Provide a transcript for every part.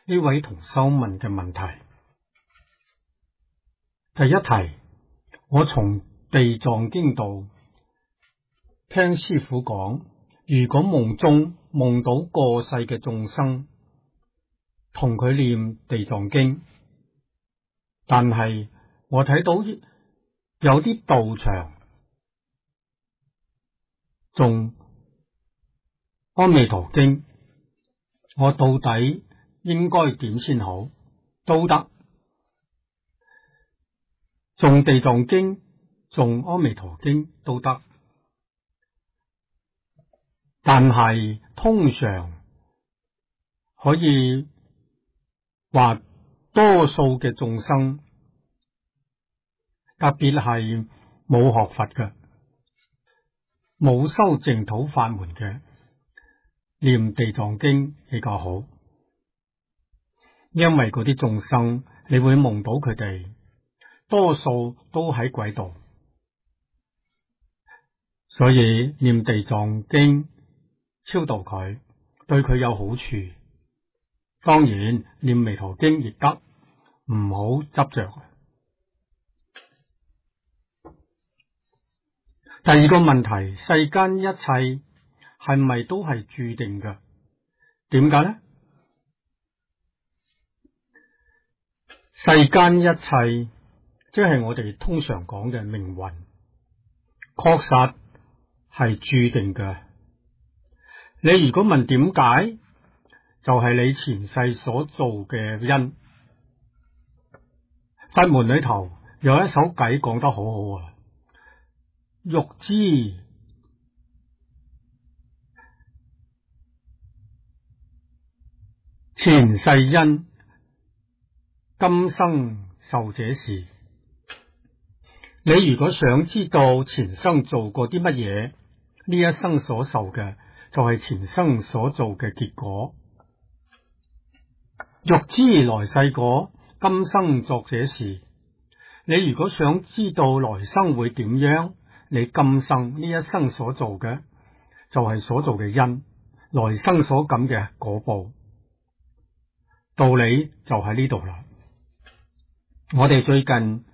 呢位同修問嘅問題。第一題，我從地藏經度聽師父講，如果夢中夢到過世嘅眾生，同佢念地藏經，但係我睇到有啲道場誦阿彌陀經，我到底應該點先好？都得，誦地藏經、誦阿彌陀經都得，但係通常可以話多數嘅眾生，特別係冇學佛嘅、冇修淨土法門嘅，念地藏經比較好，因為嗰啲眾生你會夢到佢哋多數都喺鬼道，所以念地藏經超度佢，對佢有好處。當然念彌陀經亦得，唔好執着。第二個問題，世間一切係咪都係注定嘅？點解呢？世間一切即係我哋通常講嘅命運，確實係注定嘅。你如果問點解，就係你前世所做嘅因。法門裏頭有一首偈講得好好啊，欲知前世因，今生受這事。你如果想知道前生做過啲乜嘢，呢一生所受嘅就係前生所做嘅結果。欲知來世果，今生作這事。你如果想知道來生會點樣，你今生呢一生所做嘅就係所做嘅因，來生所感嘅果報。道理就喺呢度啦。我哋最近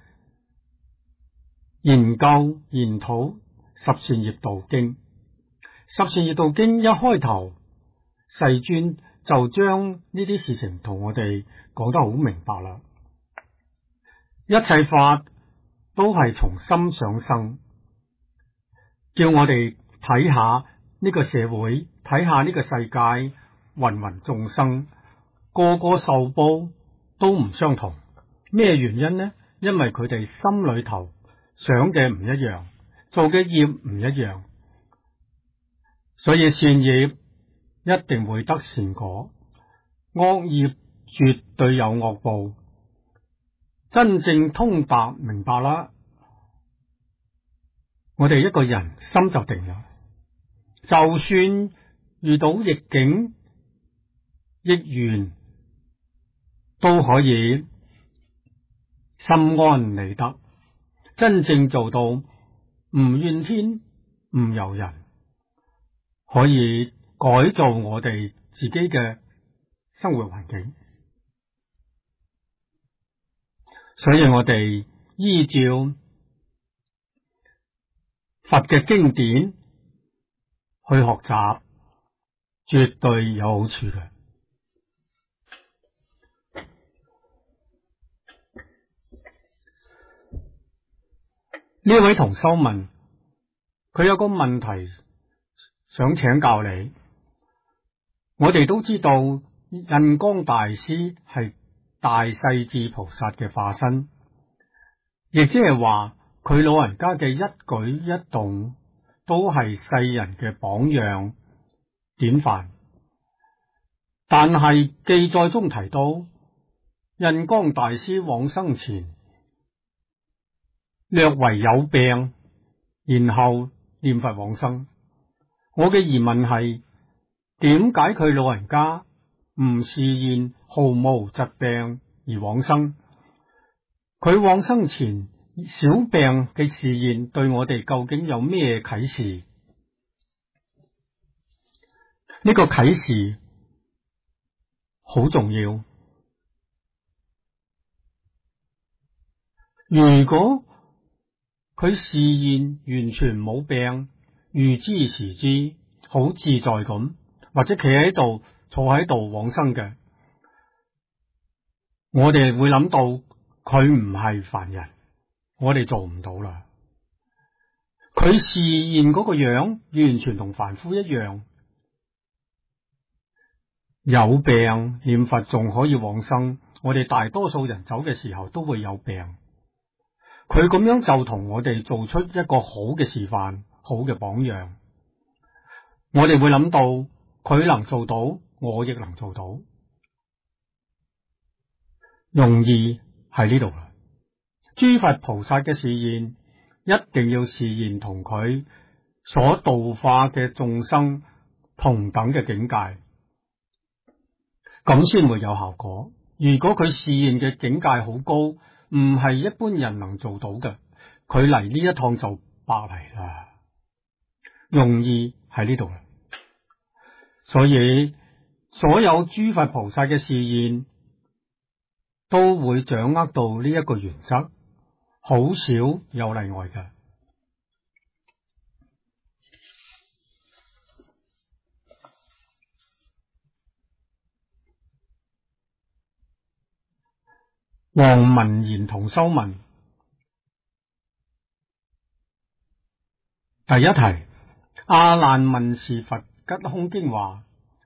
研究研討十善業道經，十善業道經一開頭，世尊就將呢啲事情同我哋講得好明白啦。一切法都係從心想生，叫我哋睇下呢個社會，睇下呢個世界，芸芸眾生個個受報都唔相同。咩原因呢？因為佢哋心裏頭想嘅唔一樣，做嘅業唔一樣，所以善業一定會得善果，惡業絕對有惡報。真正通達明白啦，我哋一個人心就定啦。就算遇到逆境逆緣，都可以心安理得，真正做到唔怨天唔尤人，可以改造我哋自己嘅生活環境。所以我哋依照佛嘅經典去學習，絕對有好處嘅。呢位同修問，佢有個問題想請教你。我哋都知道印光大師係大勢至菩薩嘅化身，亦即係話佢老人家嘅一舉一動都係世人嘅榜樣典範。但係記載中提到，印光大師往生前略為有病，然後念佛往生。我嘅疑問係，點解佢老人家唔示現毫無疾病而往生？佢往生前小病嘅示現對我哋究竟有咩啟示？呢個啟示好重要， 如果佢示現完全冇病，預知時知，好自在咁，或者企喺度、坐喺度往生嘅，我哋會諗到佢唔係凡人，我哋做唔到啦。佢示現嗰個樣完全同凡夫一樣，有病念佛仲可以往生。我哋大多數人走嘅時候都會有病，佢咁樣就同我哋做出一個好嘅示範，好嘅榜樣。我哋會諗到佢能做到，我亦能做到。容易喺呢度啦。諸佛菩薩嘅示現一定要示現同佢所度化嘅眾生同等嘅境界，咁先會有效果。如果佢示現嘅境界好高，唔係一般人能做到嘅，佢嚟呢一趟就白嚟啦。容易喺呢度啦。所以所有諸佛菩薩嘅示現都會掌握到呢一個原則，好少有例外嘅。黃文賢同修文第一題，阿難問是佛吉空經話：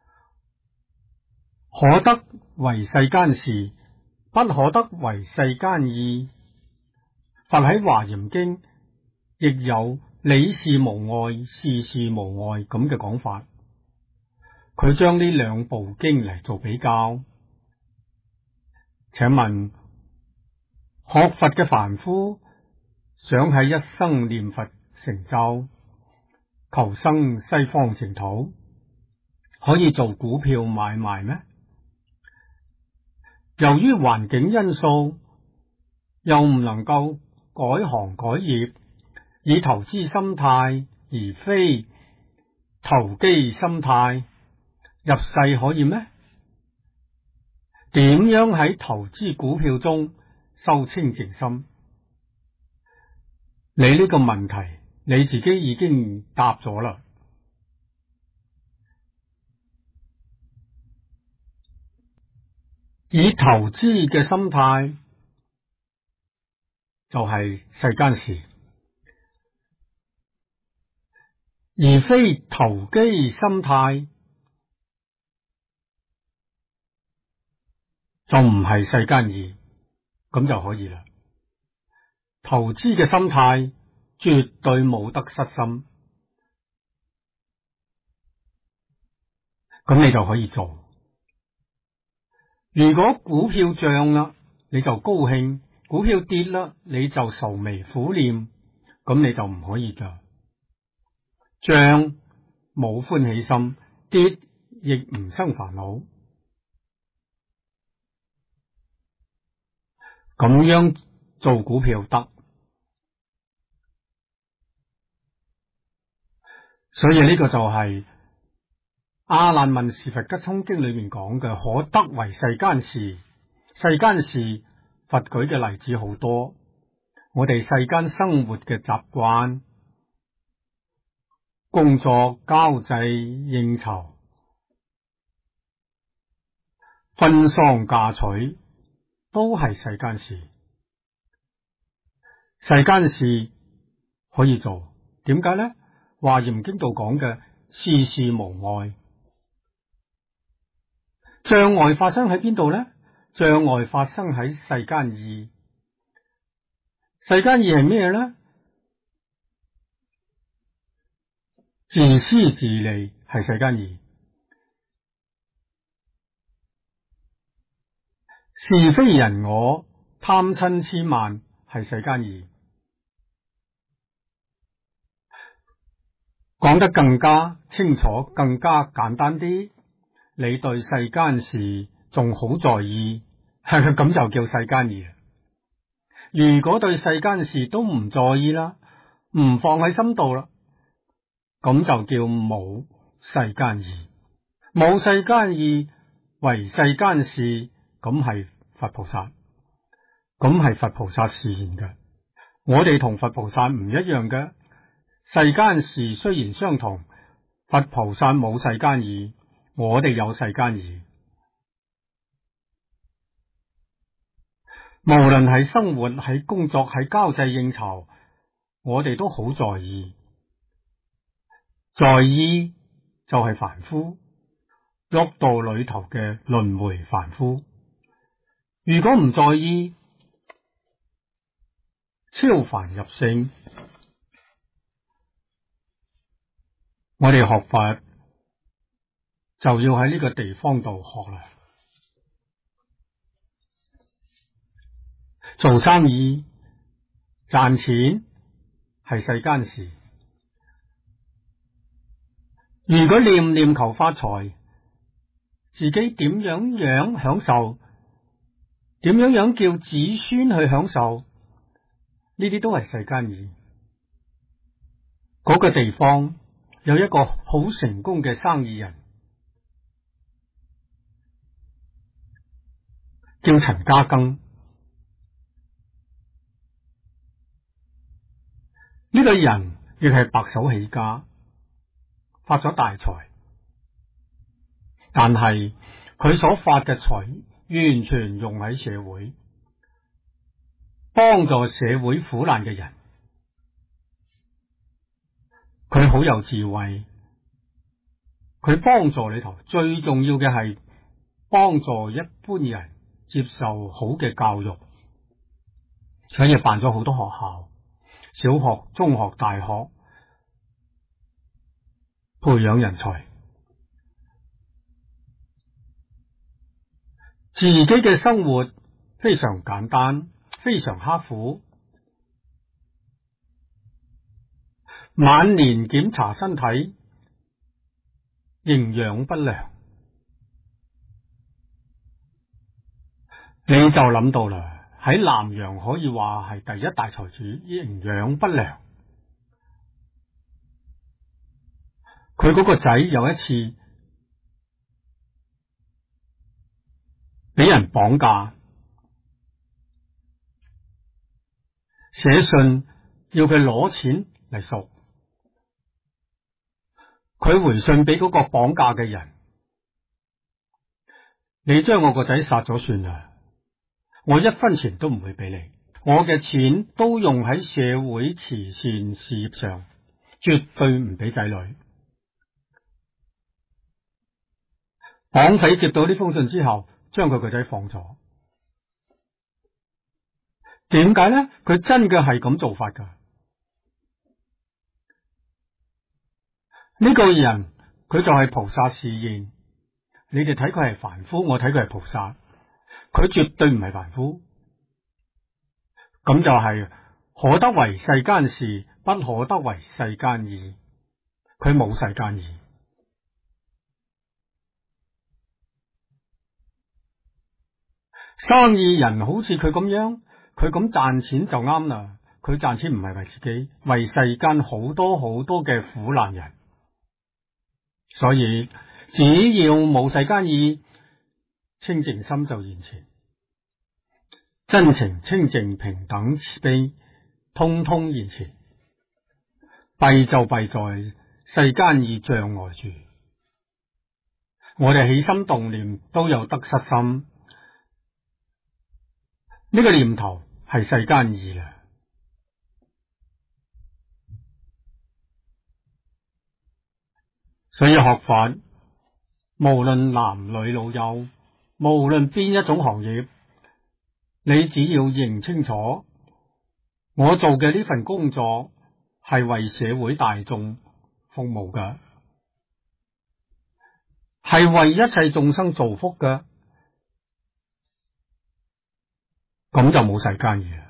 可得為世間事，不可得為世間義。佛喺華嚴經亦有理事無礙，事事無礙咁嘅講法。佢將呢兩部經嚟做比較。請問學佛嘅凡夫想喺一生念佛成就，求生西方淨土，可以做股票買賣咩？由於環境因素，又唔能夠改行改業，以投資心態而非投機心態入世可以咩？點樣喺投資股票中修清淨心？你呢個問題你自己已經答咗啦。以投資嘅心態就係世間事，而非投機心態就唔係世間義，咁就可以啦。投資嘅心態絕對冇得失心，咁你就可以做。如果股票漲啦，你就高興；股票跌啦，你就愁眉苦臉，咁你就唔可以噶。漲冇歡喜心，跌亦唔生煩惱，咁樣做股票得。所以呢個就係阿難問是佛吉空經裏面講嘅，可得為世間事。世間事佛舉嘅例子好多，我哋世間生活嘅習慣、工作、交際、應酬、婚喪嫁娶，都係世間事。世間事可以做，點解呢？華嚴經度講嘅事事無礙。障礙發生喺邊度呢？障礙發生喺世間義。世間義係咩呢？自私自利係世間義，是非人我、貪嗔癡慢係世間義。講得更加清楚，更加簡單啲，你對世間事仲好在意，咁就叫世間義。如果對世間事都唔在意啦，唔放喺心度啦，咁就叫冇世間義。冇世間義為世間事，咁係佛菩薩， 咁係佛菩薩示現嘅。我哋同佛菩薩唔一樣嘅，世間事雖然相同，佛菩薩冇世間義，我哋有世間義。無論喺生活、喺工作、喺交際應酬，我哋都好在意。在意就係凡夫，六道裏頭嘅輪迴凡夫。如果唔在意，超凡入聖，我哋學佛就要喺呢個地方度學啦。做生意賺錢係世間事，如果念念求發財，自己點樣享受，點樣叫子孫去享受，呢啲都係世間義。嗰個地方有一個好成功嘅生意人，叫陳嘉庚。呢個人亦係白手起家，發咗大財，但係佢所發嘅財完全用喺社會，幫助社會苦難嘅人。佢好有智慧，佢幫助裏頭最重要嘅係幫助一般人接受好嘅教育，所以辦咗好多學校，小學、中學、大學，培養人才。自己嘅生活非常簡單，非常刻苦。晚年檢查身體，營養不良，你就諗到啦。喺南洋可以話係第一大財主，營養不良。佢嗰個仔有一次俾人綁架，寫信要佢攞錢嚟贖。佢回信俾嗰個綁架嘅人：你將我個仔殺咗算啦，我一分錢都唔會俾你，我嘅錢都用喺社會慈善事業上，絕對唔俾仔女。綁匪接到呢封信之後，將佢個仔放咗。點解呢？佢真嘅係咁做法噶。呢個人佢就係菩薩示現。你哋睇佢係凡夫，我睇佢係菩薩，佢絕對唔係凡夫。咁就係可得為世間事，不可得為世間義。佢冇世間義。生意人好似佢咁樣，佢咁賺錢就啱啦。佢賺錢唔係為自己，為世間好多好多嘅苦難人。所以只要冇世間義，清淨心就現前，真情、清淨、平等、慈悲，通通現前。弊就弊在世間義障礙住，我哋起心動念都有得失心，呢個念頭係世間義啦。所以學法，無論男女老幼，無論邊一種行業，你只要認清楚，我做嘅呢份工作係為社會大眾服務嘅，係為一切眾生造福嘅，咁就冇世間義啦。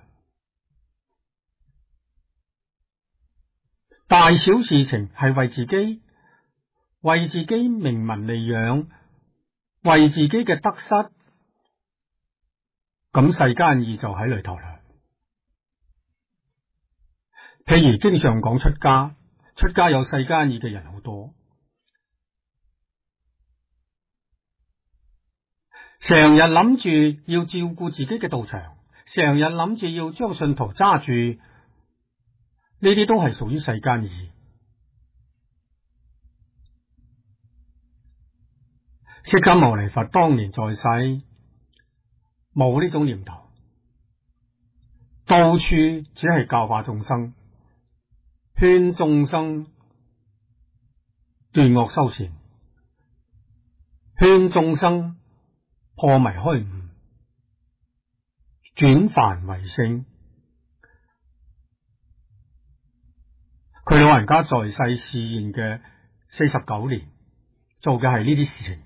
大小事情係為自己，為自己名聞利養，為自己嘅得失，咁世間義就喺裏頭啦。譬如經常講出家，出家有世間義嘅人好多，成日諗住要照顧自己嘅道場， 成日諗住要將信徒揸住，呢啲都係屬於世間義。釋迦牟尼佛當年在世冇呢種念頭，到處只係教化眾生，勸眾生斷惡修善，勸眾生破迷開悟，轉凡為聖。佢老人家在世示現嘅49年，做嘅係呢啲事情。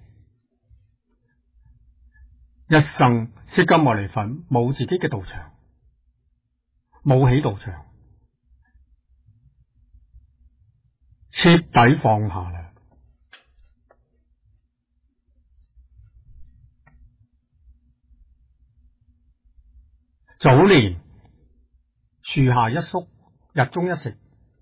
一生釋迦牟尼佛冇自己嘅道場，冇起道場，徹底放下啦。早年樹下一宿，日中一食；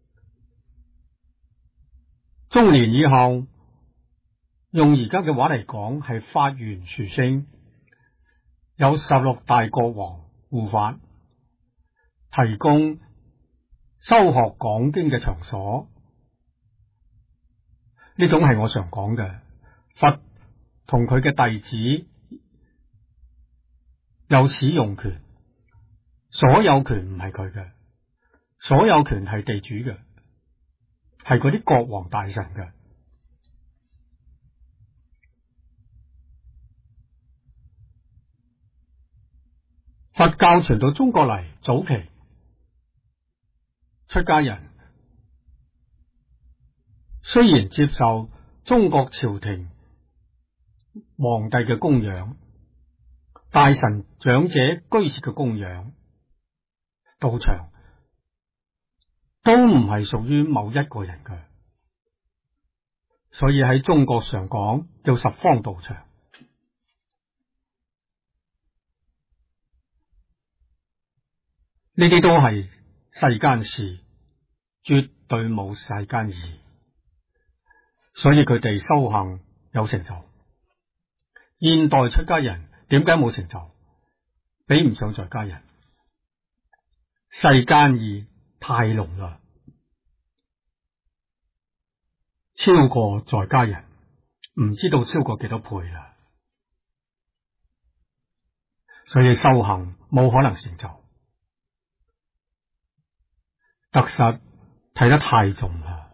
中年以後，用而家嘅話嚟講，係發願殊勝，有16大國王護法，提供修學講經嘅場所。呢種係我常講嘅，佛同佢嘅弟子有使用權，所有權唔係佢嘅，所有權係地主嘅，係嗰啲國王大臣嘅。佛教傳到中國嚟，早期出家人雖然接受中國朝廷皇帝嘅供養，大臣長者居士嘅供養，道場都唔係屬於某一個人嘅，所以喺中國常講叫十方道場。呢啲都係世間事，絕對冇世間義，所以佢哋修行有成就。現代出家人點解冇成就？比唔上在家人，世間義太濃啦，超過在家人，唔知道超過幾多倍啦。所以修行冇可能成就。得失睇得太重啦，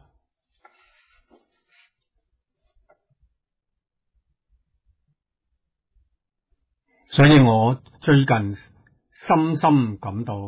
所以我最近深深感到，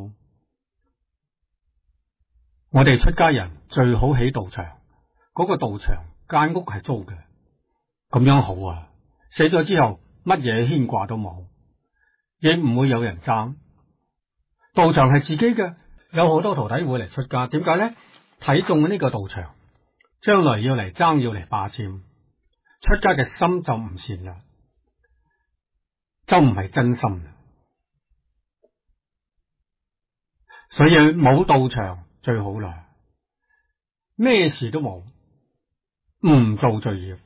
我哋出家人最好起道場，嗰個道場間屋係租嘅，咁樣好啊！死咗之後乜嘢牽掛都冇，亦唔會有人爭，道場係自己嘅。有好多徒弟會嚟出家，點解呢？睇中呢個道場，將來要嚟爭，要嚟霸佔，出家嘅心就唔善啦，就唔係真心啦。所以冇道場最好啦，咩事都冇，唔做罪業。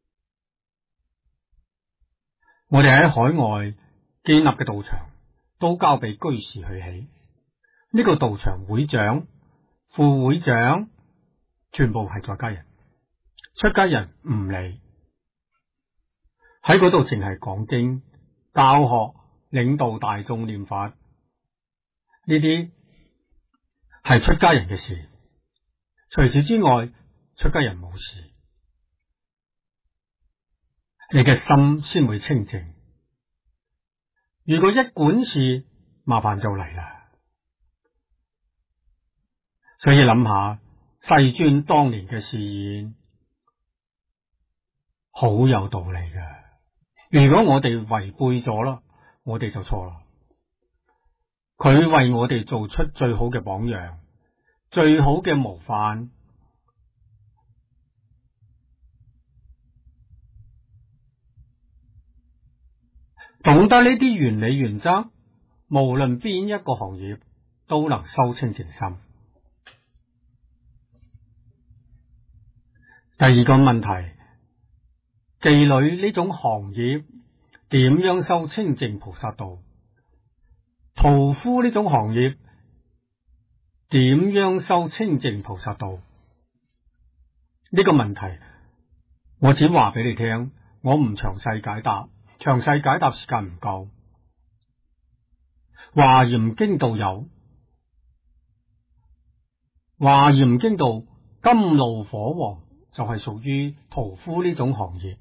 我哋喺海外建立嘅道場，都交俾居士去起。呢個道場會長、副會長全部係在家人，出家人唔理，喺嗰度淨係講經、教學、領導大眾念法，呢啲係出家人嘅事。除此之外，出家人冇事，你嘅心先會清淨。如果一管事，麻煩就嚟啦。所以諗下世尊當年嘅示現，好有道理嘅。如果我哋違背咗啦，我哋就錯啦。佢為我哋做出最好嘅榜樣，最好嘅模範。懂得呢啲原理原則，無論邊一個行業都能修清淨心。第二個問題，妓女呢種行業點樣修清淨菩薩道？ 屠夫呢種行業點樣修清淨菩薩道？呢個問題我只話俾你聽，我唔詳細解答，詳細解答時間唔夠。華嚴經度有，華嚴經度甘露火王就係屬於屠夫呢種行業，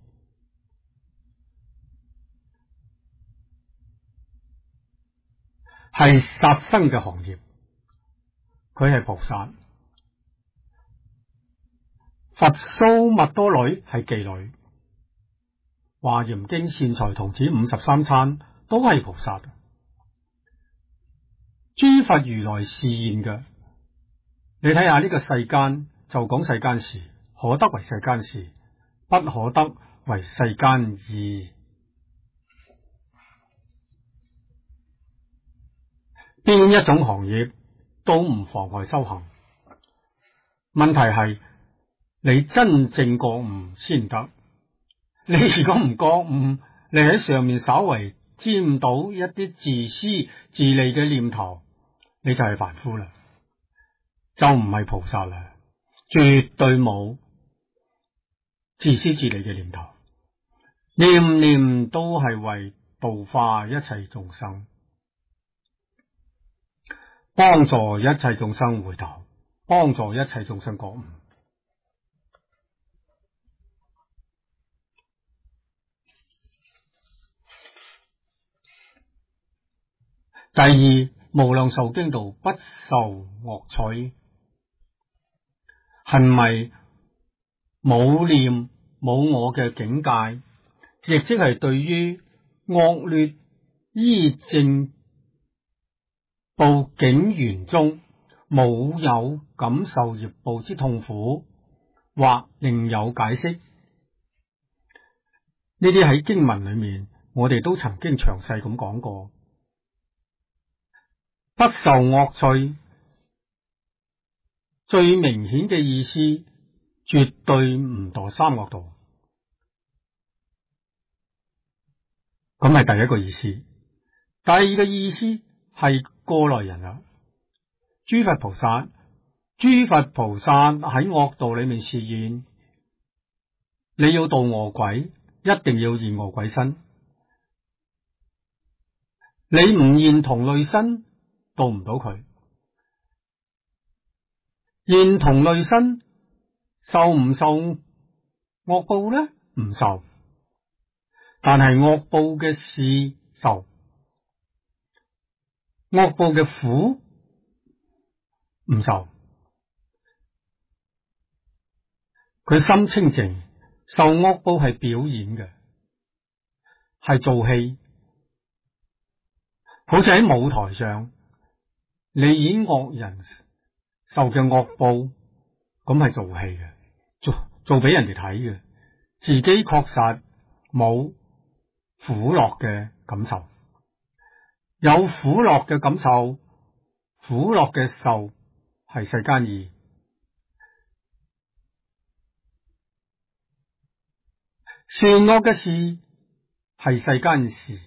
係殺生嘅行業。佢係菩薩，佛蘇密多女係妓女，華嚴經善財童子53參都係菩薩。諸佛如來示現嘅，你睇下呢個世間就講世間事，可得為世間事，不可得為世間義。邊一種行業都唔妨礙修行，問題係你真正覺悟先得。你如果唔覺悟，你喺上面稍為沾到一啲自私自利嘅念頭，你就係凡夫啦，就唔係菩薩啦，絕對冇自私自利嘅念頭，念念都係為度化一切眾生，幫助一切眾生回頭，幫助一切眾生覺悟。第二，無量壽經度不受惡趣，係咪冇念冇我嘅境界，亦即係對於惡劣依正報境緣中冇有感受業報之痛苦，或另有解釋？呢啲喺經文裏面，我哋都曾經詳細咁講過。不受惡趣最明顯嘅意思，絕對唔墮三惡道，咁係第一個意思。第二個意思係過來人啦，諸佛菩薩喺惡道裏面示現，你要度餓鬼，一定要現餓鬼身，你唔現同類身，度唔到佢。現同類身受唔受惡報呢？唔受，但係惡報嘅事受，惡報嘅苦唔受。佢心清淨，受惡報係表演嘅，係做戲，好似喺舞台上。你演惡人受嘅惡報，咁係做戲嘅，做俾人哋睇嘅，自己確實冇苦樂嘅感受。有苦樂嘅感受，苦樂嘅受係世間義。善惡嘅事係世間事。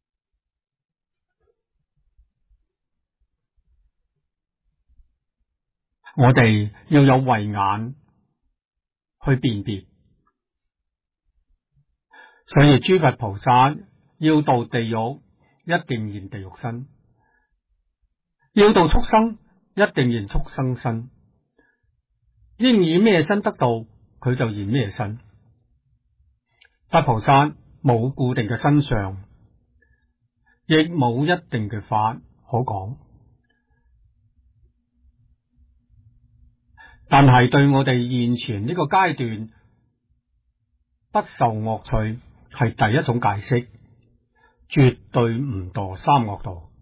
我哋要有慧眼去辨別，所以諸佛菩薩要度地獄，一定現地獄身；要度畜生，一定現畜生身。應以咩身得度，佢就現咩身。佛菩薩冇固定嘅身相，亦冇一定嘅法可講。但係對我哋現前呢個階段，不受惡趣係第一種解釋，絕對唔墮三惡道。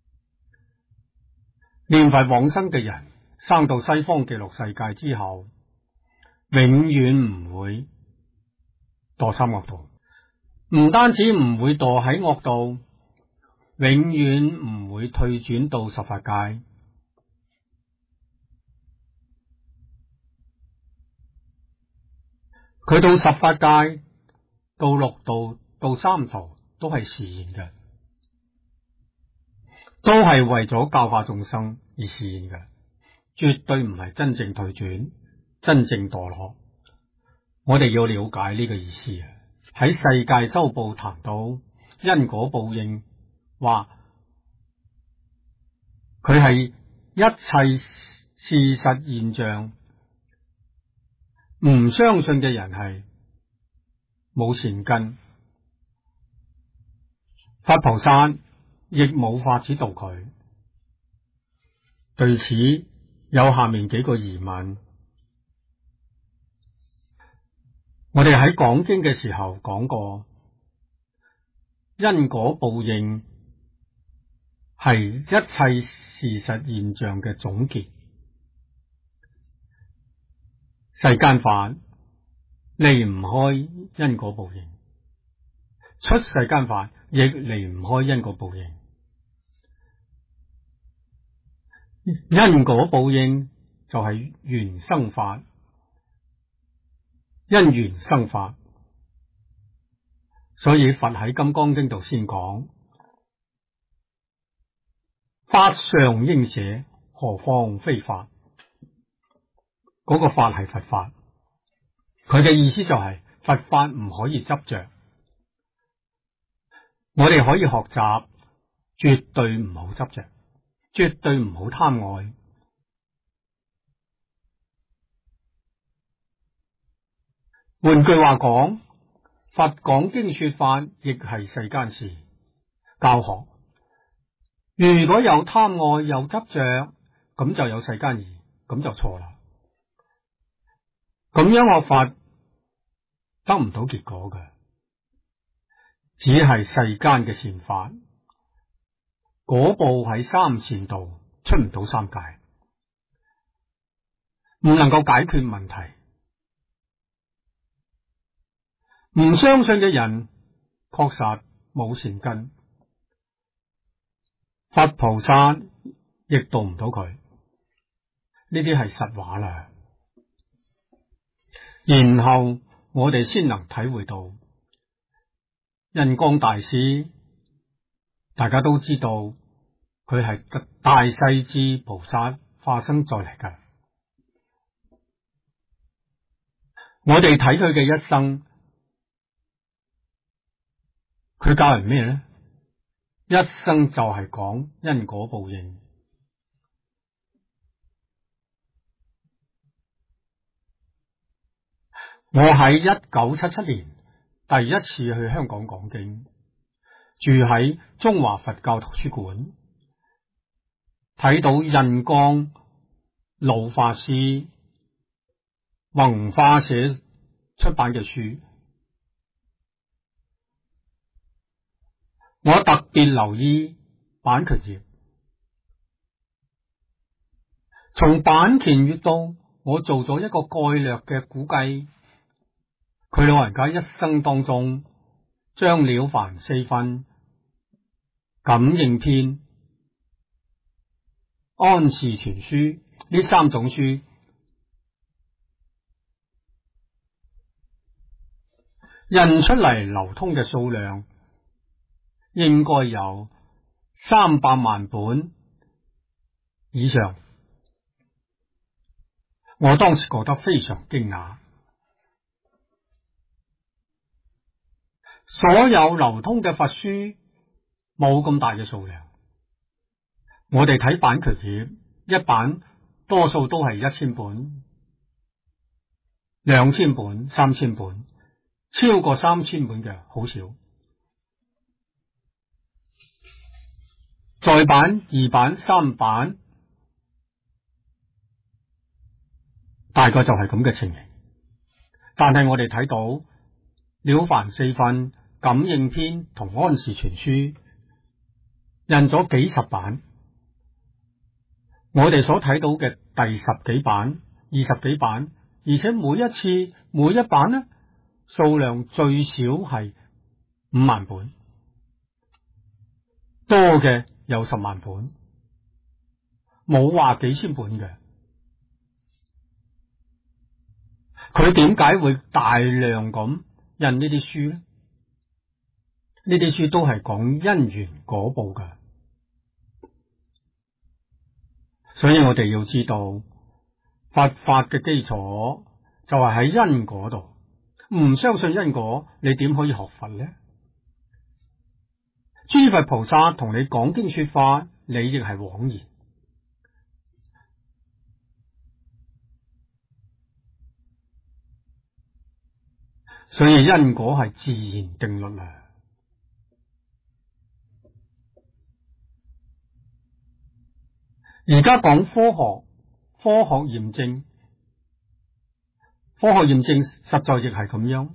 念佛往生嘅人，生到西方極樂世界之後，永遠唔會墮三惡道。唔單止唔會墮喺惡道，永遠唔會退轉到十法界。佢到十法界，到六道，到三途都係示現嘅。 都係為咗教化眾生而示現嘅，絕對唔係真正退轉、真正墮落。我哋要了解呢個意思啊！喺世界周報談到因果報應，話佢係一切事實現象，唔相信嘅人係冇善根，佛菩薩亦冇法子度佢。對此有下面幾個疑問。我哋喺講經嘅時候講過，因果報應係一切事實現象嘅總結。世間法離唔開因果報應，出世間法亦離唔開因果報應。因果報應就係緣生法，因緣生法，所以佛喺《金剛經》度先講，法上應捨，何況非法？嗰個法係佛法，佢嘅意思就係佛法唔可以執着，我哋可以學習，絕對唔好執着，絕對唔好貪愛。換句話講，佛講經說法亦係世間事教學。如果有貪愛有執着，咁就有世間義，咁就錯啦。咁樣學法得唔到結果嘅，只係世間嘅善法，果報喺三善道，出唔到三界，唔能夠解決問題。唔相信嘅人確實冇善根，佛菩薩亦度唔到佢，呢啲係實話啦。然後我哋先能體會到印光大師，大家都知道佢係大勢至菩薩化身再嚟嘅。我哋睇佢嘅一生，佢教人咩呢？一生就係講因果報應。我喺1977年第一次去香港講經，住喺中華佛教圖書館，睇到印光老法師弘化社出版嘅書，我特別留意版權頁。從版權閱讀，我做咗一個概略嘅估計，佢老人家一生當中將《了凡四訓》、《感應篇》、《安氏全書》呢三種書印出嚟流通嘅數量應該有300萬本以上。我當時覺得非常驚訝。所有流通嘅佛書冇咁大嘅數量，我哋睇版權頁，一版多數都係1000本、2000本、3000本，超過3000本嘅好少。再版、2版、3版，大概就係咁嘅情形。但係我哋睇到《了凡四訓》、《感應篇》同《安氏全書》印咗幾十版，我哋所睇到嘅第10幾版、20幾版，而且每一版呢，數量最少係5萬本，多嘅有10萬本，冇話幾千本嘅。佢點解會大量咁印呢啲書呢？呢啲書都係講因緣果報嘅。 所以我哋要知道佛法嘅基礎就係喺因果度。唔相信因果，你點可以學佛呢？諸佛菩薩同你講經說法，你亦係枉然。所以因果係自然定律啊！而家講科學，科學驗證，科學驗證實在亦係咁樣。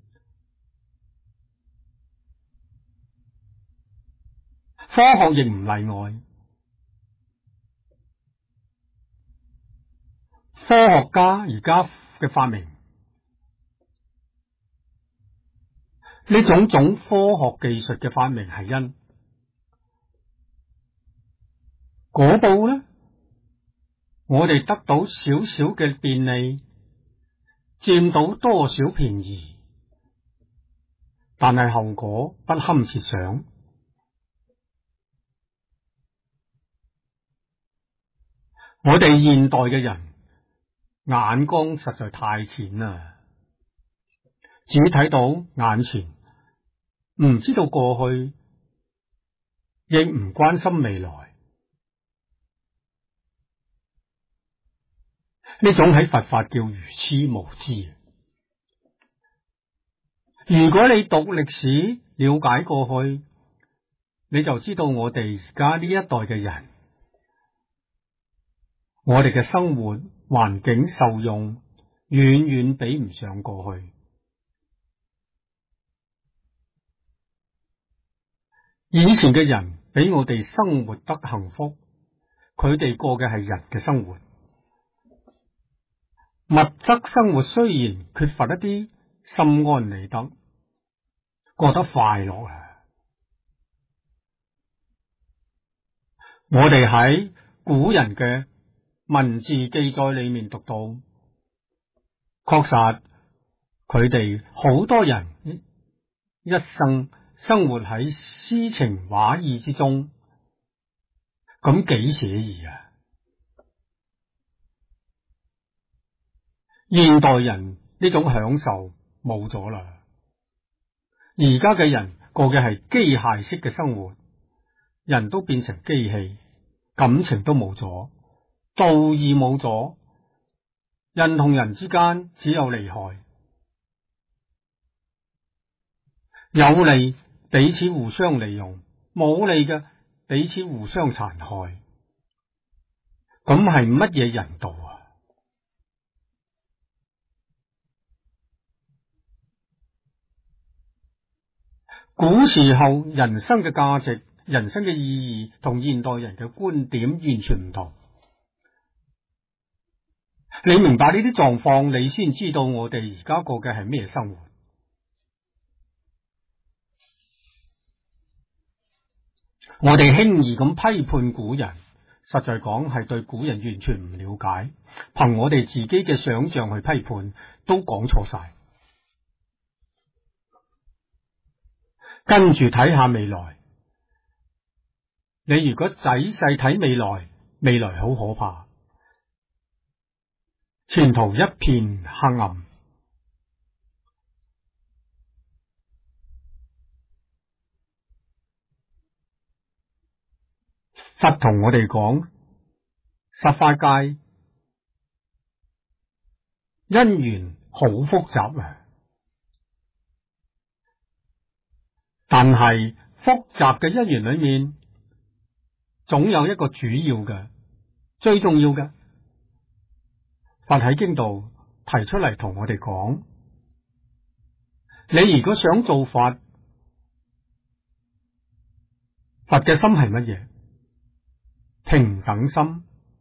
科學亦唔例外。科學家而家嘅發明，呢種種科學技術嘅發明係因，果報呢，我哋得到少少嘅便利，佔到多少便宜，但係後果不堪設想。我哋現代嘅人眼光實在太淺啦，只睇到眼前，唔知道過去，亦唔關心未來。呢種喺佛法叫愚癡無知。如果你讀歷史，了解過去，你就知道我哋而家呢一代嘅人，我哋嘅生活環境受用遠遠比唔上過去。以前嘅人比我哋生活得幸福，佢哋過嘅係人嘅生活。物質生活雖然缺乏一啲心安理得，過得快樂啊！我哋喺古人嘅文字記載裏面讀到，確實佢哋好多人一生生活喺詩情畫意之中，咁幾寫意啊！現代人呢種享受冇咗啦，而家嘅人過嘅係機械式嘅生活，人都變成機器，感情都冇咗，道義冇咗，人同人之間只有利害，有利彼此互相利用，冇利嘅彼此互相殘害，咁係乜嘢人道啊？古時候人生嘅價值、人生嘅意義同現代人嘅觀點完全唔同。你明白呢啲狀況，你先知道我哋而家過嘅係咩生活。我哋輕易咁批判古人，實在講係對古人完全唔了解，憑我哋自己嘅想象去批判，都講錯晒。跟住睇下未來，你如果仔細睇未來，未來好可怕，前途一片黑暗。佛同我哋講，十法界因緣好複雜啊！但係複雜嘅因緣裏面，總有一個主要嘅、最重要嘅。佛喺經度提出嚟同我哋講，你如果想做佛，佛嘅心係乜嘢？平等心。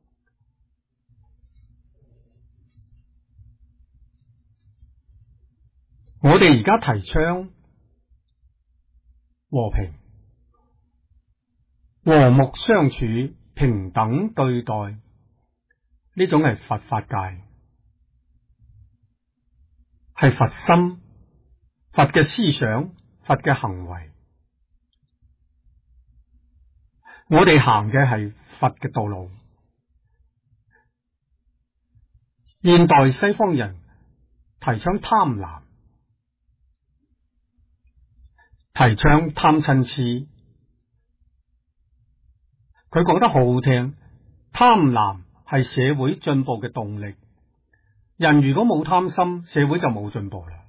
我哋而家提倡和平、和睦相處、平等對待，呢種係佛法界，係佛心、佛嘅思想、佛嘅行為。我哋行嘅係佛嘅道路， 現代西方人提倡貪婪，提倡貪嗔癡，佢講得好好聽，貪婪係社會進步嘅動力。人如果冇貪心，社會就冇進步啦。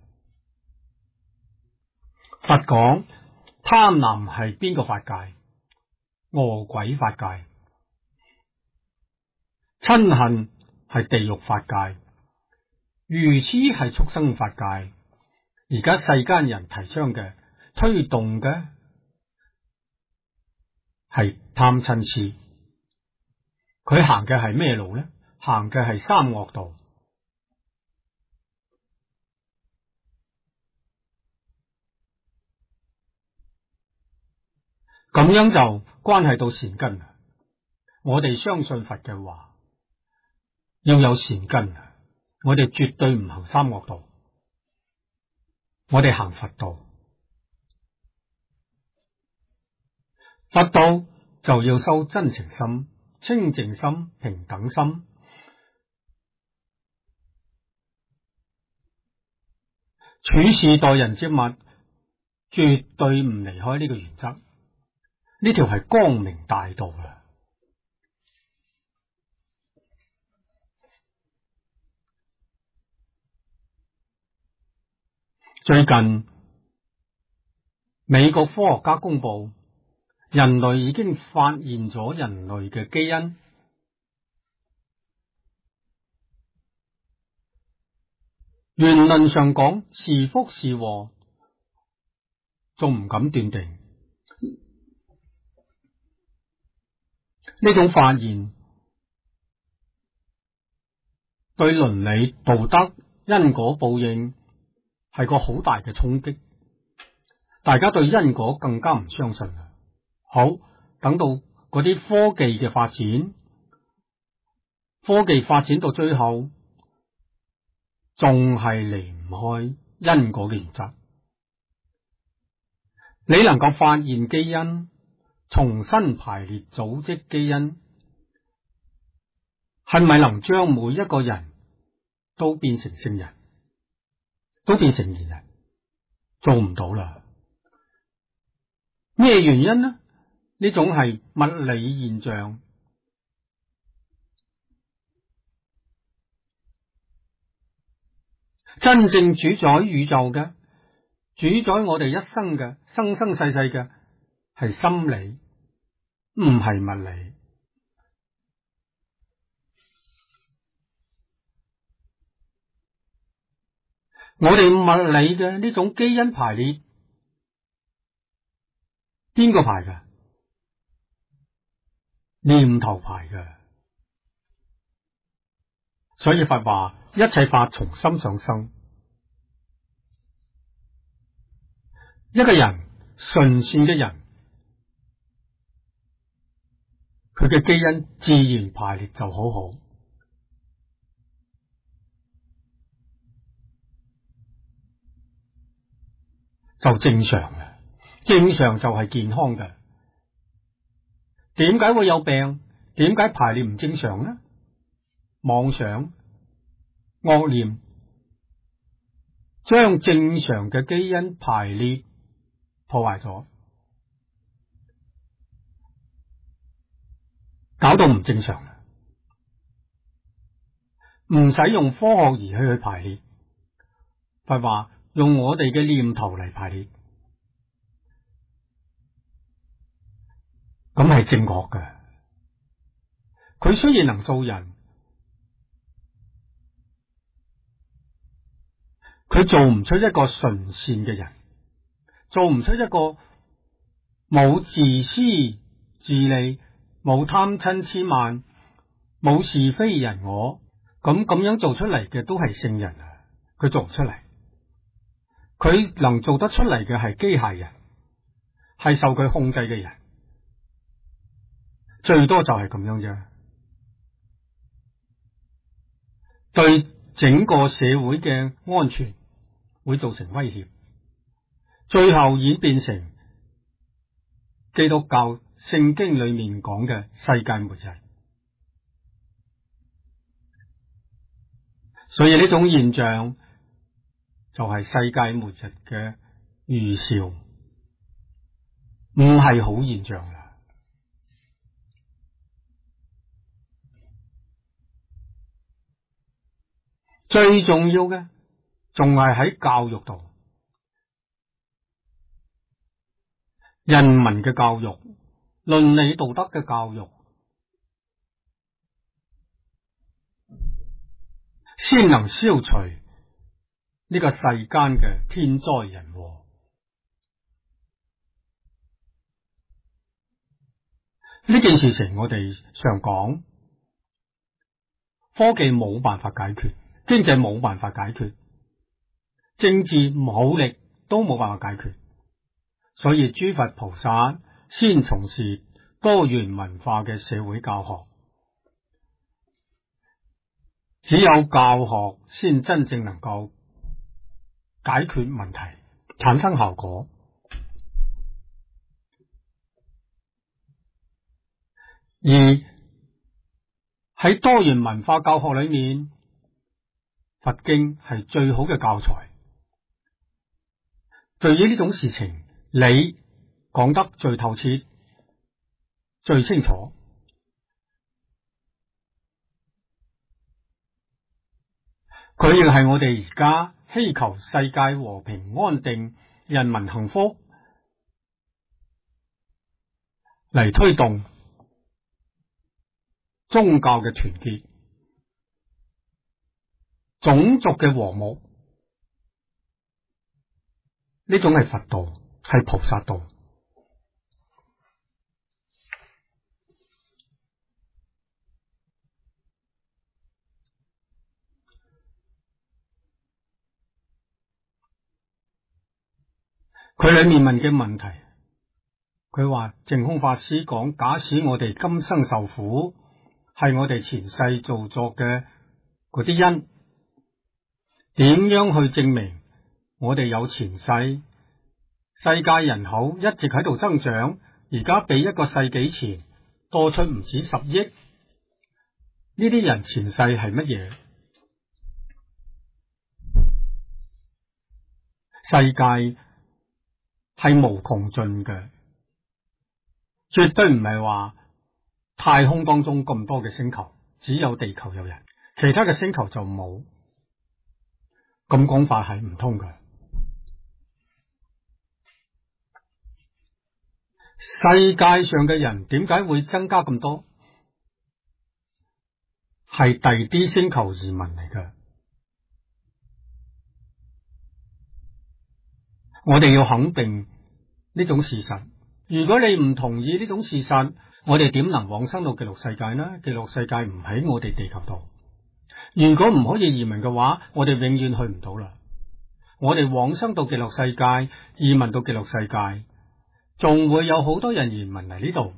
佛講貪婪係邊個法界？餓鬼法界。嗔恨係地獄法界，愚痴係畜生法界。而家世間人提倡嘅、推動嘅係貪嗔癡，佢行嘅係咩路呢？行嘅係三惡道。咁樣就關係到善根。我哋相信佛嘅話，要有善根，我哋絕對唔行三惡道，我哋行佛道。佛道就要修真情心、清淨心、平等心，處事待人接物絕對唔離開呢個原則，呢條係光明大道啊！最近美國科學家公布，人類已經發現咗人類嘅基因，原論上講是福是禍，仲唔敢斷定。呢種發現對倫理、道德、因果報應係個好大嘅衝擊，大家對因果更加唔相信。好，等到嗰啲科技嘅發展，科技發展到最後，仲係離唔開因果嘅原則。你能夠發現基因，重新排列組織基因，係咪能將每一個人都變成聖人，都變成賢人？做唔到啦。咩原因呢？呢種係物理現象，真正主宰宇宙嘅、主宰我哋一生嘅、生生世世嘅係心理，唔係物理。我哋物理嘅呢種基因排列，邊個排㗎？念頭排㗎。所以佛話一切法從心上生。一個人純善嘅人，佢嘅基因自然排列就好好，就正常嘅。正常就係健康嘅。點解會有病？點解排列唔正常呢？妄想、惡念將正常嘅基因排列破壞咗，搞到唔正常啦。唔使用科學儀器去排列，佛話用我哋嘅念頭嚟排列，咁係正確嘅。佢雖然能做人，佢做唔出一個純善嘅人，做唔出一個冇自私自利、冇貪嗔癡慢、冇是非人我，咁樣做出嚟嘅都係聖人啊！佢做唔出嚟，佢能做得出嚟嘅係機械人，係受佢控制嘅人，最多就係咁樣啫。對整個社會嘅安全會造成威脅，最後演變成基督教聖經裏面講嘅世界末日。 所以呢種現象就係世界末日嘅預兆，唔係好現象啦。最重要嘅仲係喺教育度，人民嘅教育、倫理道德嘅教育，先能消除呢個世間嘅天災人禍。呢件事情我哋常講，科技冇辦法解決，經濟冇辦法解決，政治武力都冇辦法解決。所以諸佛菩薩先從事多元文化嘅社會教學，只有教學先真正能夠解決問題，產生效果。而喺多元文化教學裏面，佛經係最好嘅教材。對於呢種事情，你講得最透徹、最清楚。佢亦係我哋而家希求世界和平安定、人民幸福嚟推動宗教嘅團結、種族嘅和睦，呢種係佛道，係菩薩道。佢裏面問嘅問題，佢話淨空法師講，假使我哋今生受苦，係我哋前世做作嘅嗰啲因，點樣去證明我哋有前世？世界人口一直喺度增長，而家比一個世紀前多出唔止10億，呢啲人前世係乜嘢？世界係無窮盡嘅，絕對唔係話太空當中咁多嘅星球，只有地球有人，其他嘅星球就冇。咁講法係唔通嘅。世界上嘅人點解會增加咁多？係第啲星球移民嚟嘅。我哋要肯定呢種事實。如果你唔同意呢種事實，我哋點能往生到極樂世界呢？極樂世界唔喺我哋地球度。如果唔可以移民嘅話，我哋永遠去唔到啦。我哋往生到極樂世界，移民到極樂世界，仲會有好多人移民嚟呢度，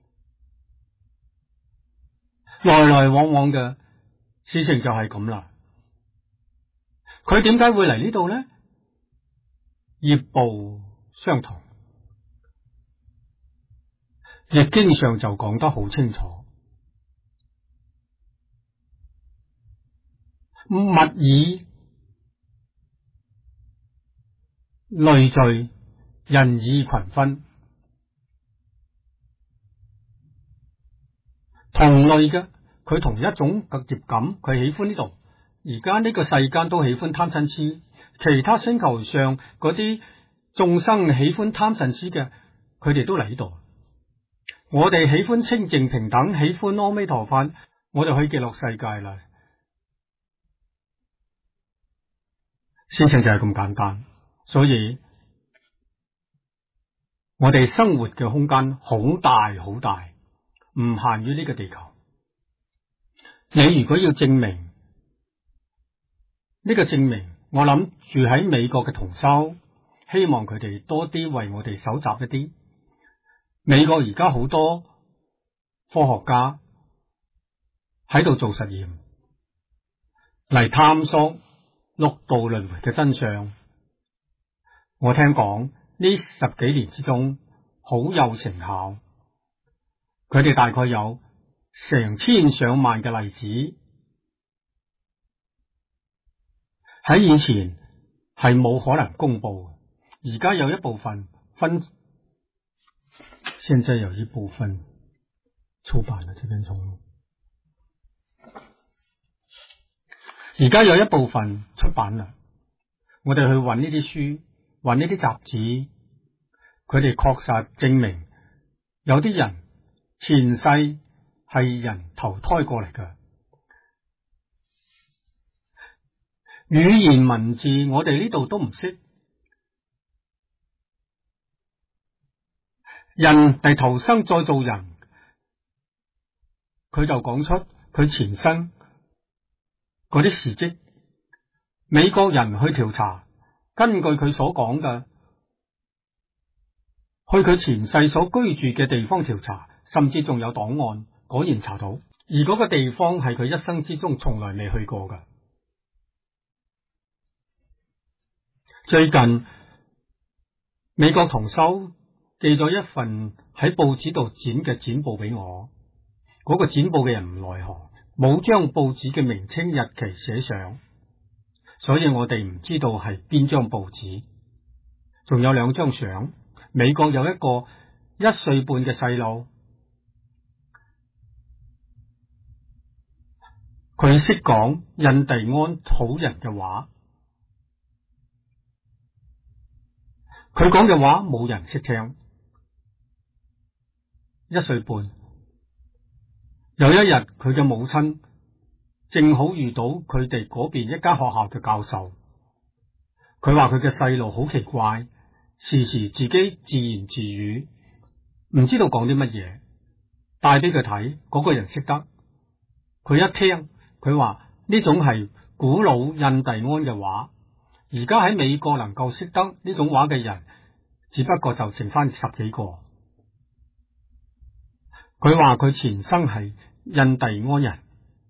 來來往往嘅事情就係咁啦。佢點解會嚟呢度呢？業報相同，易經上就講得好清楚，物以類聚，人以群分。同類嘅，佢同一種嘅業感，佢喜歡呢度。而家呢個世間都喜歡貪嗔癡，其他星球上嗰啲眾生喜歡貪嗔癡嘅，佢哋都嚟呢度。我哋喜歡清淨平等，喜歡阿彌陀佛，我哋去極樂世界啦。事情就係咁簡單，所以我哋生活嘅空間好大好大，唔限於呢個地球。你如果要證明呢個證明，我諗住喺美國嘅同修，希望佢哋多啲為我哋搜集一啲美國而家好多科學家喺度做實驗，嚟探索六道輪迴嘅真相。我聽講呢10幾年之中好有成效，佢哋大概有成千上萬嘅例子。 喺以前係冇可能公布嘅，而家有一部分分，現在有一部分出版啦，這邊從而家有一部分出版啦，我哋去揾呢啲書，揾呢啲雜誌，佢哋確實證明有啲人前世係人投胎過嚟嘅。語言文字我哋呢度都唔識，人係投生再做人，佢就講出佢前生嗰啲事蹟。美國人去調查，根據佢所講嘅，去佢前世所居住嘅地方調查，甚至仲有檔案，果然查到，而嗰個地方係佢一生之中從來未去過嘅。最近美國同修寄咗一份喺報紙度剪嘅剪報俾我，嗰個剪報嘅人唔內行，冇將報紙嘅名稱日期寫上，所以我哋唔知道係邊張報紙。仲有兩張相，美國有一個1歲半嘅細路，佢識講印第安土人嘅話，佢講嘅話冇人識聽。1歲半，有一日佢嘅母親正好遇到佢哋嗰邊一間學校嘅教授，佢話佢嘅細路好奇怪，時時自己自言自語，唔知道講啲乜嘢，帶俾佢睇，嗰個人識得。佢一聽，佢話呢種係古老印第安嘅話，而家喺美國能夠識得呢種話嘅人，只不過就剩翻10幾個。佢話佢前生係印第安人，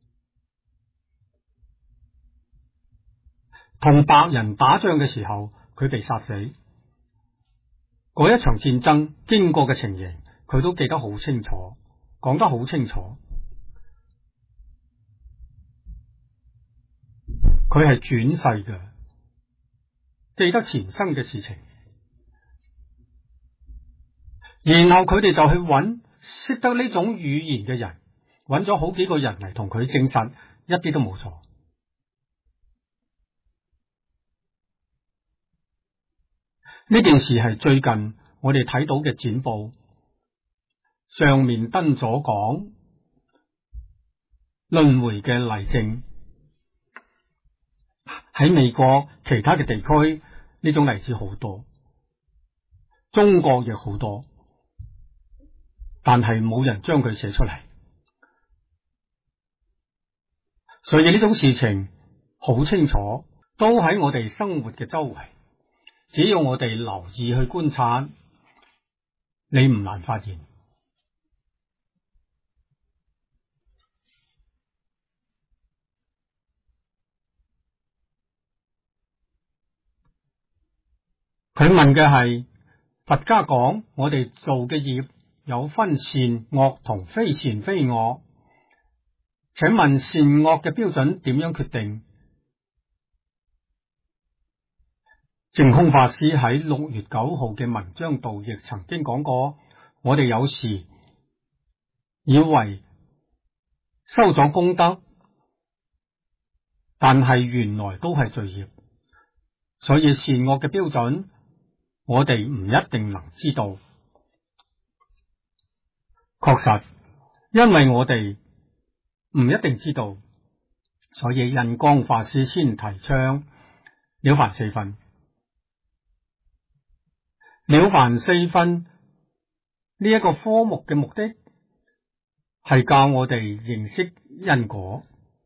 同白人打仗嘅時候，佢被殺死。嗰一場戰爭經過嘅情形，佢都記得好清楚，講得好清楚。佢係轉世嘅，記得前生嘅事情。然後佢哋就去揾識得呢種語言嘅人，揾咗好幾個人嚟同佢證實，一啲都冇錯。呢件事係最近我哋睇到嘅剪報，上面登咗講輪迴嘅例證。喺美國其他嘅地區，呢種例子好多，中國亦好多，但係冇人將佢寫出嚟。所以呢種事情好清楚，都喺我哋生活嘅周圍，只要我哋留意去觀察，你唔難發現。佢問嘅係佛家講我哋做嘅業有分善惡同非善非惡，請問善惡嘅標準點樣決定？淨空法師喺6月9號嘅文章度亦曾經講過，我哋有時以為修咗功德，但係原來都係罪業，所以善惡嘅標準我哋唔一定能知道。確實，因為我哋唔一定知道，所以印光法師先提倡了凡四分。了凡四分呢一個科目嘅目的係教我哋認識因果。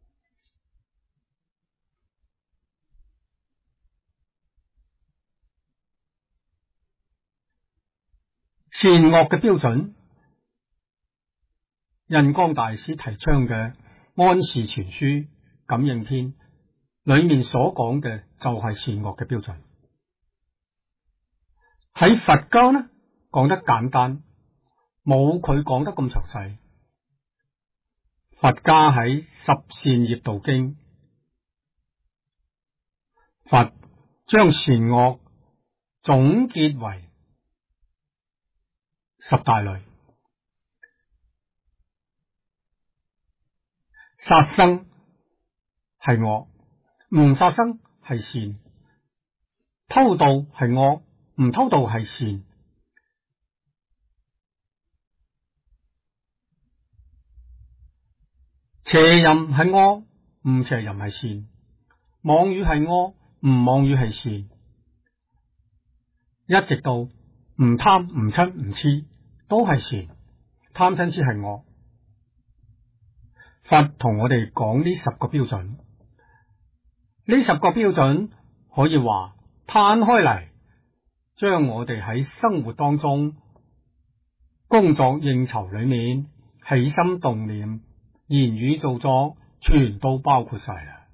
善惡嘅標準，印光大師提倡嘅《安氏全書感應篇》裏面所講嘅就係善惡嘅標準。喺佛教呢，講得簡單，冇佢講得咁詳細。佛家喺《十善業道經》 佛將善惡總結為10大類。殺生係惡，唔殺生係善；偷盜係惡，唔偷盜係善；邪淫係惡，唔邪淫係善；妄語係惡，唔妄語係善；一直到唔貪唔嗔唔痴都係善，貪嗔痴係惡。佛同我哋講呢10個標準，呢10個標準可以話攤開嚟，將我哋喺生活當中、工作應酬裏面起心動念、言語造作，全都包括晒啦。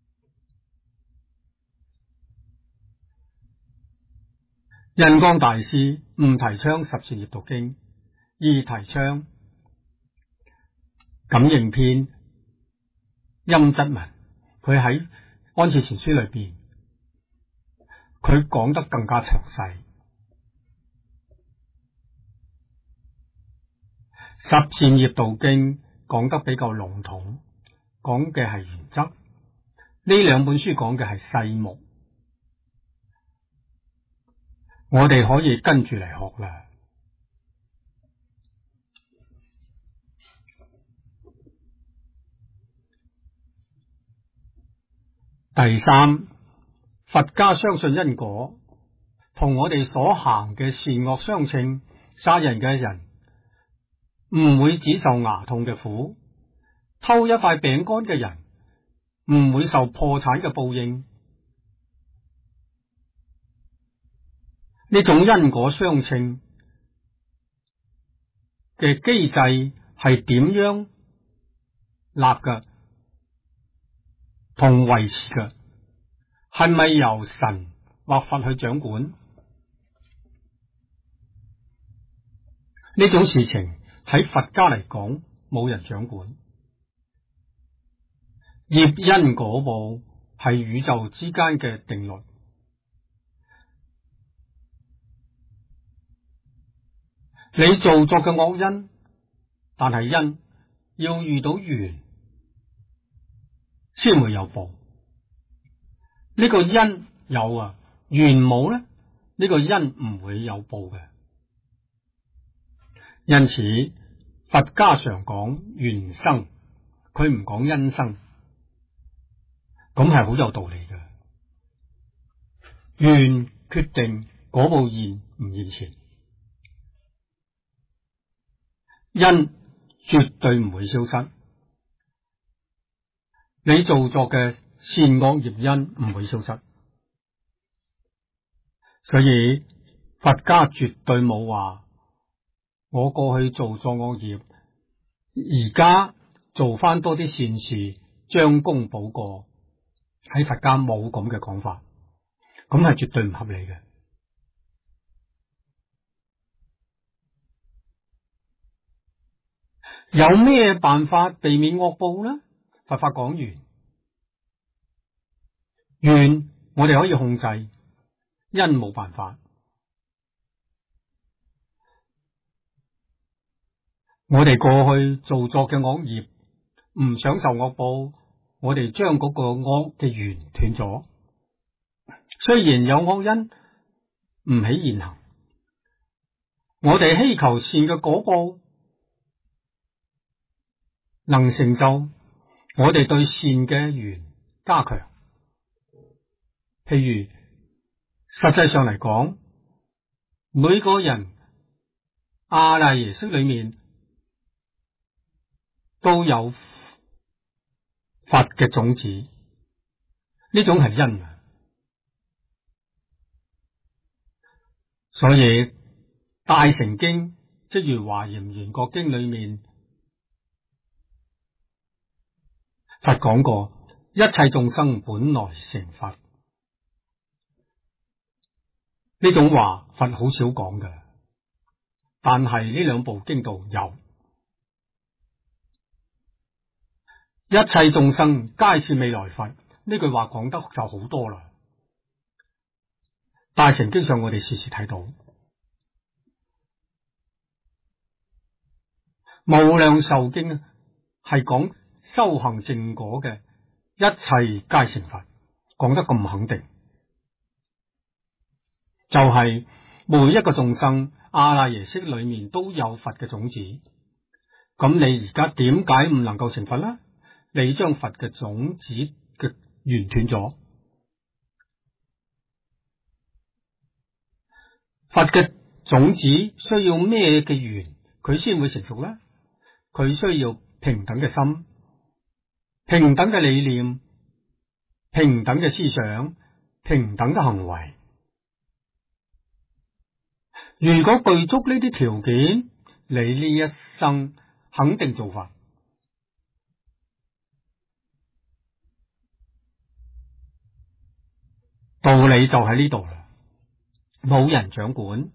印光大師唔提倡十善業道經，而提倡感應篇、陰質文。佢喺安次全書裏邊，佢講得更加詳細。十善業道經講得比較籠統，講嘅係原則。呢2本書講嘅係細目，我哋可以跟住嚟學啦。第三，佛家相信因果，同我哋所行嘅善惡相稱。殺人嘅人唔會只受牙痛嘅苦，偷一塊餅乾嘅人唔會受破產嘅報應。呢種因果相稱嘅機制係點樣立嘅同維持嘅？係咪由神或佛去掌管？呢種事情喺佛家嚟講，冇人掌管。業因果報係宇宙之間嘅定律。你做作嘅惡因，但係因要遇到緣先會有報。呢個因有啊，緣冇呢，呢個因唔會有報嘅。因此佛家常講緣生，佢唔講因生，咁係好有道理嘅。緣決定果報現唔現前，因絕對唔會消失。你做作嘅善惡業因唔會消失，所以佛家絕對冇話我過去做作惡業，而家做翻多啲善事，將功補過。喺佛家冇咁嘅講法，咁係絕對唔合理嘅。有咩辦法避免惡報呢？佛法講緣，緣我哋可以控制，因冇辦法。我哋過去做作嘅惡業，唔想受惡報，我哋將嗰個惡嘅緣斷咗。雖然有惡因唔起現行，我哋希求善嘅果報能成就，我哋對善嘅緣加強。譬如實際上嚟講，每個人阿賴耶識裏面都有佛嘅種子，呢種係因啊。所以大乘經即如華嚴緣覺經裏面，佛講過一切眾生本來成佛，呢種話佛好少講嘅，但係呢2部經度有。一切眾生皆是未來佛，呢句話講得就好多啦。 大乘經上我哋時時睇到，無量壽經係講修行正果嘅，一切皆成佛，講得咁肯定，就係每一個眾生阿賴耶識裏面都有佛嘅種子。咁你而家點解唔能夠成佛呢？你將佛嘅種子嘅緣斷咗。佛嘅種子需要咩嘅緣，佢先會成熟呢？佢需要平等嘅心、平等嘅理念、平等嘅思想、平等嘅行為。如果具足呢啲條件，你呢一生肯定做佛。道理就喺呢度啦，冇人掌管，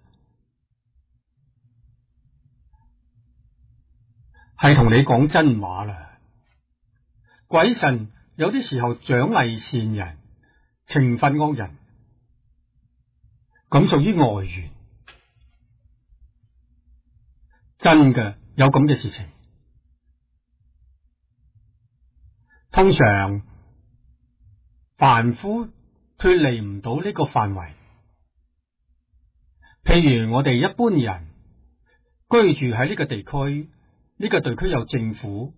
係同你講真話啦。鬼神有啲時候獎勵善人，懲罰惡人，咁屬於外緣。真嘅有咁嘅事情，通常凡夫脫離唔到呢個範圍。譬如我哋一般人居住喺呢個地區，呢個地區有政府，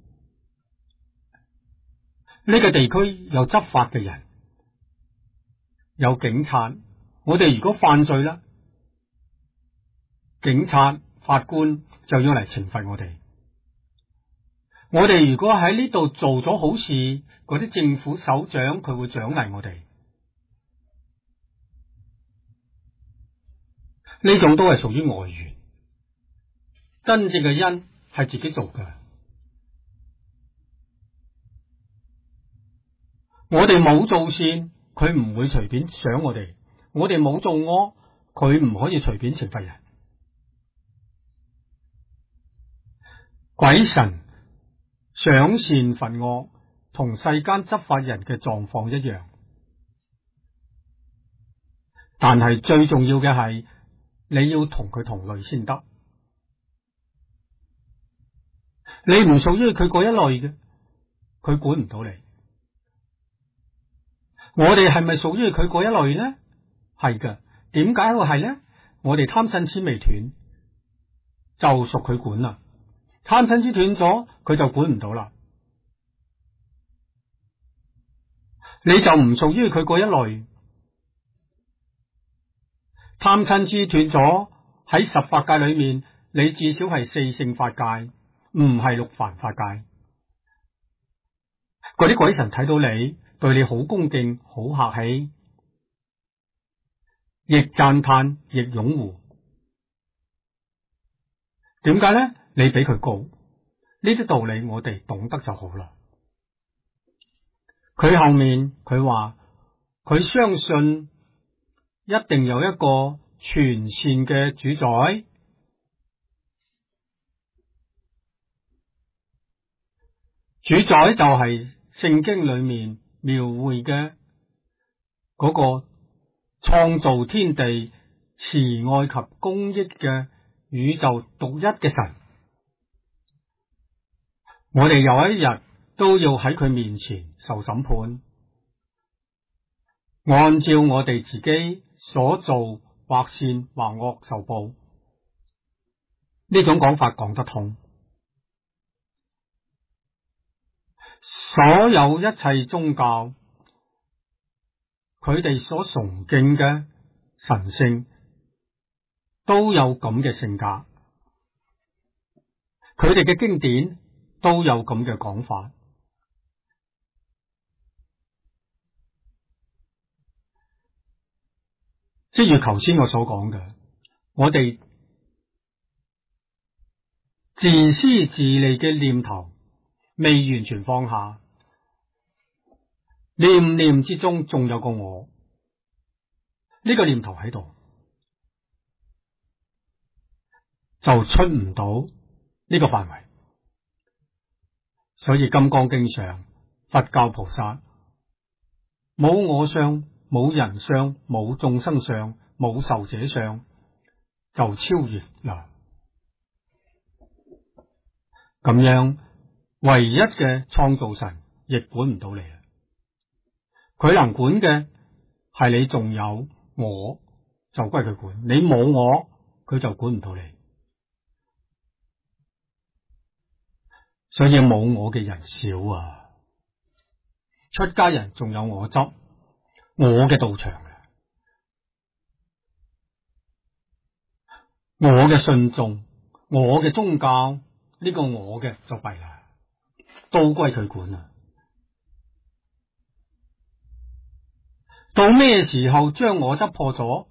呢個地區有執法嘅人，有警察。我哋如果犯罪啦，警察、法官就要嚟懲罰我哋。我哋如果喺呢度做咗好事，嗰啲政府首長佢會獎勵我哋。呢種都係屬於外緣，真正嘅因係自己做嘅。我哋冇做善，佢唔會隨便賞我哋；我哋冇做惡，佢唔可以隨便懲罰人。鬼神賞善罰惡，同世間執法人嘅狀況一樣，但係最重要嘅係你要同佢同類先得。你唔屬於佢嗰一類嘅，佢管唔到你。我哋係咪屬於佢嗰一類呢？係嘅。點解會係呢？我哋貪嗔痴未斷，就屬佢管啦。貪嗔痴斷咗，佢就管唔到啦。你就唔屬於佢嗰一類。貪嗔痴斷咗，喺十法界裏面，你至少係四聖法界，唔係六凡法界。嗰啲鬼神睇到你，對你好恭敬，好客氣，亦讚嘆，亦擁護。點解呢？你比佢高，呢啲道理我哋懂得就好啦。佢後面佢話，佢相信一定有一個全善嘅主宰。主宰就係聖經裏面描繪嘅嗰個創造天地、慈愛及公益嘅宇宙獨一嘅神。我哋有一日都要喺佢面前受審判，按照我哋自己所做或善或惡受報。呢種講法講得通。所有一切宗教，佢哋所崇敬嘅神聖都有咁嘅性格，佢哋嘅經典都有咁嘅講法。即如頭先我所講嘅，我哋自私自利嘅念頭未完全放下，念念之中仲有個我，呢個念頭喺度，就出唔到呢個範圍。所以《金剛經》上，佛教菩薩冇我相，冇人相，冇眾生相， 冇受者相，就超越啦。咁樣唯一嘅創造神亦管唔到你，佢能管嘅係你，仲有我就歸佢管，你冇我佢就管唔到你。所以冇我嘅人少啊，出家人仲有我執，我嘅道場，我嘅信眾，我嘅宗教，呢個我嘅就弊啦，都歸佢管啦。到咩時候將我執破咗，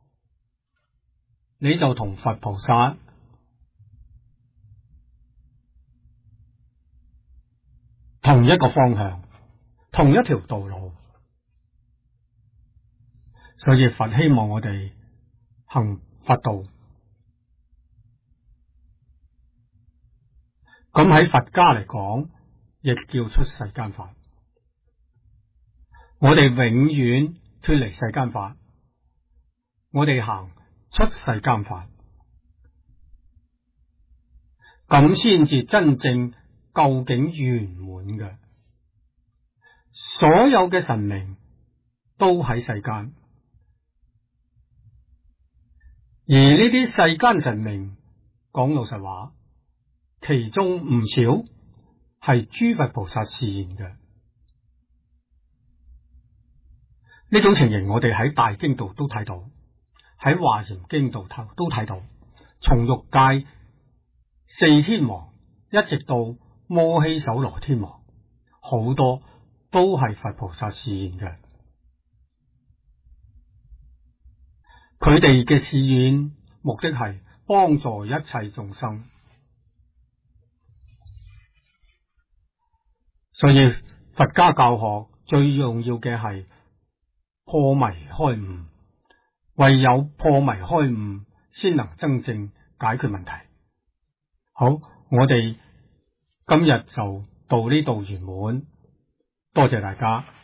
你就同佛菩薩同一個方向，同一條道路。所以佛希望我哋行佛道。咁喺佛家嚟講，亦叫出世間法。我哋永遠脫離世間法，我哋行出世間法，咁先至真正究竟圓滿嘅。所有嘅神明都喺世間，而呢啲世間神明，講老實話，其中唔少係諸佛菩薩示現嘅。呢種情形我哋喺大經度都睇到，喺華嚴經度都睇到，從欲界四天王一直到摩醯首羅天王，好多都係佛菩薩示現嘅。佢哋嘅示現目的係幫助一切眾生。所以佛家教學最重要嘅係破迷開悟，唯有破迷開悟，先能真正解決問題。好，我哋今日就到呢度圓滿，多謝大家。